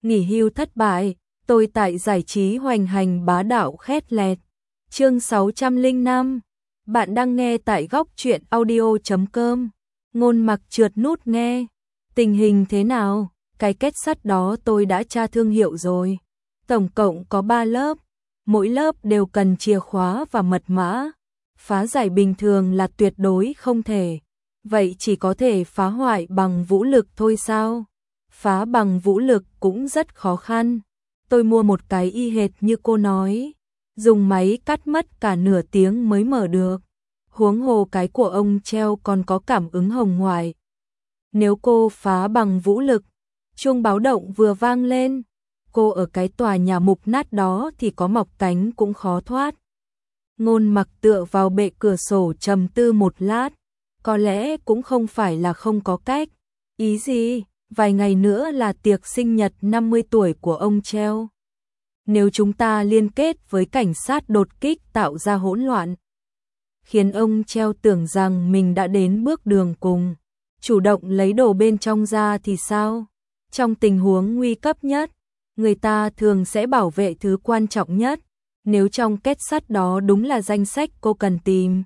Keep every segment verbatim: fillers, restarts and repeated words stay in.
nghỉ hưu thất bại, tôi tại giải trí hoành hành bá đạo khét lẹt. Chương sáu trăm lẻ năm. Bạn đang nghe tại góc truyện audio chấm com. Ngôn Mặc trượt nút nghe. Tình hình thế nào? Cái kết sắt đó tôi đã tra thương hiệu rồi. Tổng cộng có ba lớp, mỗi lớp đều cần chìa khóa và mật mã. Phá giải bình thường là tuyệt đối không thể. Vậy chỉ có thể phá hoại bằng vũ lực thôi sao? Phá bằng vũ lực cũng rất khó khăn. Tôi mua một cái y hệt như cô nói, dùng máy cắt mất cả nửa tiếng mới mở được. Huống hồ cái của ông treo còn có cảm ứng hồng ngoại. Nếu cô phá bằng vũ lực, chuông báo động vừa vang lên, cô ở cái tòa nhà mục nát đó thì có mọc cánh cũng khó thoát. Ngôn Mặc tựa vào bệ cửa sổ trầm tư một lát, có lẽ cũng không phải là không có cách. Ý gì? Vài ngày nữa là tiệc sinh nhật năm mươi tuổi của ông treo. Nếu chúng ta liên kết với cảnh sát đột kích tạo ra hỗn loạn, khiến ông treo tưởng rằng mình đã đến bước đường cùng, chủ động lấy đồ bên trong ra thì sao? Trong tình huống nguy cấp nhất, người ta thường sẽ bảo vệ thứ quan trọng nhất. Nếu trong kết sắt đó đúng là danh sách cô cần tìm,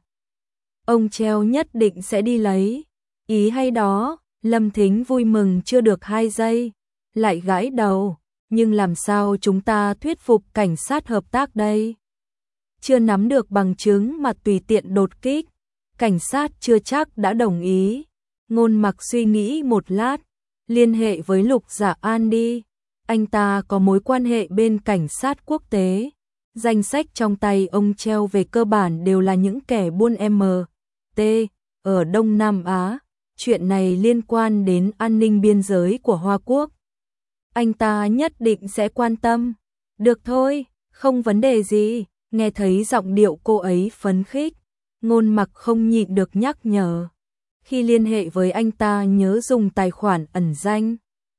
ông treo nhất định sẽ đi lấy. Ý hay đó. Lâm Thính vui mừng chưa được hai giây, lại gãi đầu. Nhưng làm sao chúng ta thuyết phục cảnh sát hợp tác đây? Chưa nắm được bằng chứng mà tùy tiện đột kích, cảnh sát chưa chắc đã đồng ý. Ngôn Mặc suy nghĩ một lát, liên hệ với Lục Dạ An đi. Anh ta có mối quan hệ bên cảnh sát quốc tế. Danh sách trong tay ông treo về cơ bản đều là những kẻ buôn M T ở Đông Nam Á. Chuyện này liên quan đến an ninh biên giới của Hoa Quốc. Anh ta nhất định sẽ quan tâm. Được thôi, không vấn đề gì. Nghe thấy giọng điệu cô ấy phấn khích, Ngôn Mặc không nhịn được nhắc nhở. Khi liên hệ với anh ta nhớ dùng tài khoản ẩn danh.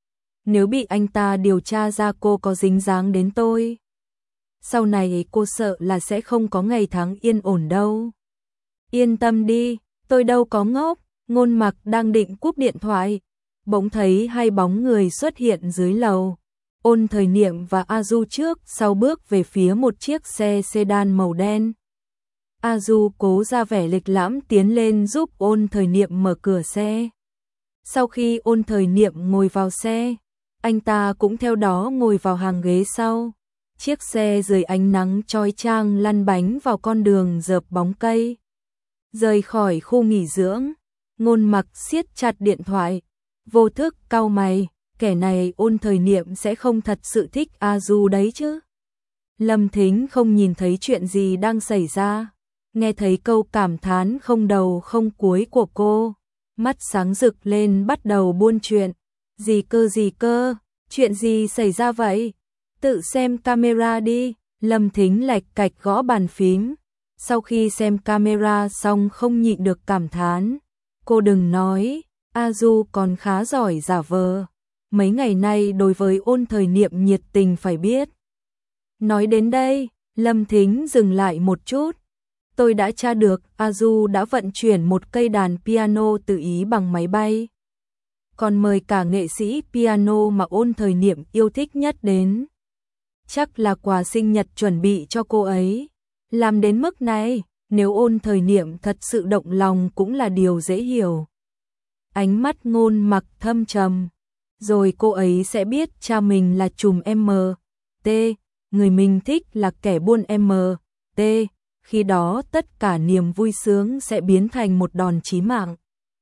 Nếu bị anh ta điều tra ra cô có dính dáng đến tôi, sau này cô sợ là sẽ không có ngày tháng yên ổn đâu. Yên tâm đi, tôi đâu có ngốc. Ngôn Mặc đang định cúp điện thoại, bỗng thấy hai bóng người xuất hiện dưới lầu. Ôn Thời Niệm và A Du trước sau bước về phía một chiếc xe sedan màu đen. A Du cố ra vẻ lịch lãm tiến lên giúp Ôn Thời Niệm mở cửa xe. Sau khi Ôn Thời Niệm ngồi vào xe, anh ta cũng theo đó ngồi vào hàng ghế sau. Chiếc xe dưới ánh nắng chói chang lăn bánh vào con đường rợp bóng cây. Rời khỏi khu nghỉ dưỡng, Ngôn Mặc siết chặt điện thoại, vô thức cau mày, kẻ này Ôn Thời Niệm sẽ không thật sự thích A Du đấy chứ. Lâm Thính không nhìn thấy chuyện gì đang xảy ra, nghe thấy câu cảm thán không đầu không cuối của cô, mắt sáng rực lên bắt đầu buôn chuyện. Gì cơ gì cơ, chuyện gì xảy ra vậy? Tự xem camera đi. Lâm Thính lạch cạch gõ bàn phím, sau khi xem camera xong không nhịn được cảm thán. Cô đừng nói, A Du còn khá giỏi giả vờ. Mấy ngày nay đối với Ôn Thời Niệm nhiệt tình phải biết. Nói đến đây, Lâm Thính dừng lại một chút. Tôi đã tra được, A Du đã vận chuyển một cây đàn piano tự ý bằng máy bay. Còn mời cả nghệ sĩ piano mà Ôn Thời Niệm yêu thích nhất đến. Chắc là quà sinh nhật chuẩn bị cho cô ấy. Làm đến mức này, nếu Ôn Thời Niệm thật sự động lòng cũng là điều dễ hiểu. Ánh mắt Ngôn Mặc thâm trầm. Rồi cô ấy sẽ biết cha mình là trùm M T, người mình thích là kẻ buôn M T. Khi đó tất cả niềm vui sướng sẽ biến thành một đòn chí mạng.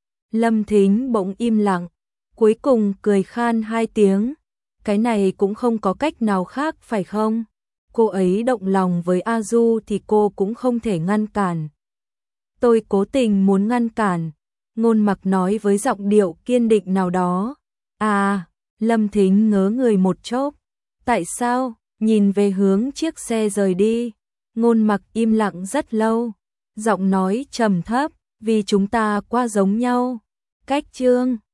Lâm Thính bỗng im lặng, cuối cùng cười khan hai tiếng. Cái này cũng không có cách nào khác phải không? Cô ấy động lòng với A Du thì cô cũng không thể ngăn cản. Tôi cố tình muốn ngăn cản, Ngôn Mặc nói với giọng điệu kiên định nào đó. À, Lâm Thính ngớ người một chốc. Tại sao? Nhìn về hướng chiếc xe rời đi. Ngôn Mặc im lặng rất lâu, giọng nói trầm thấp, vì chúng ta quá giống nhau. Cách chương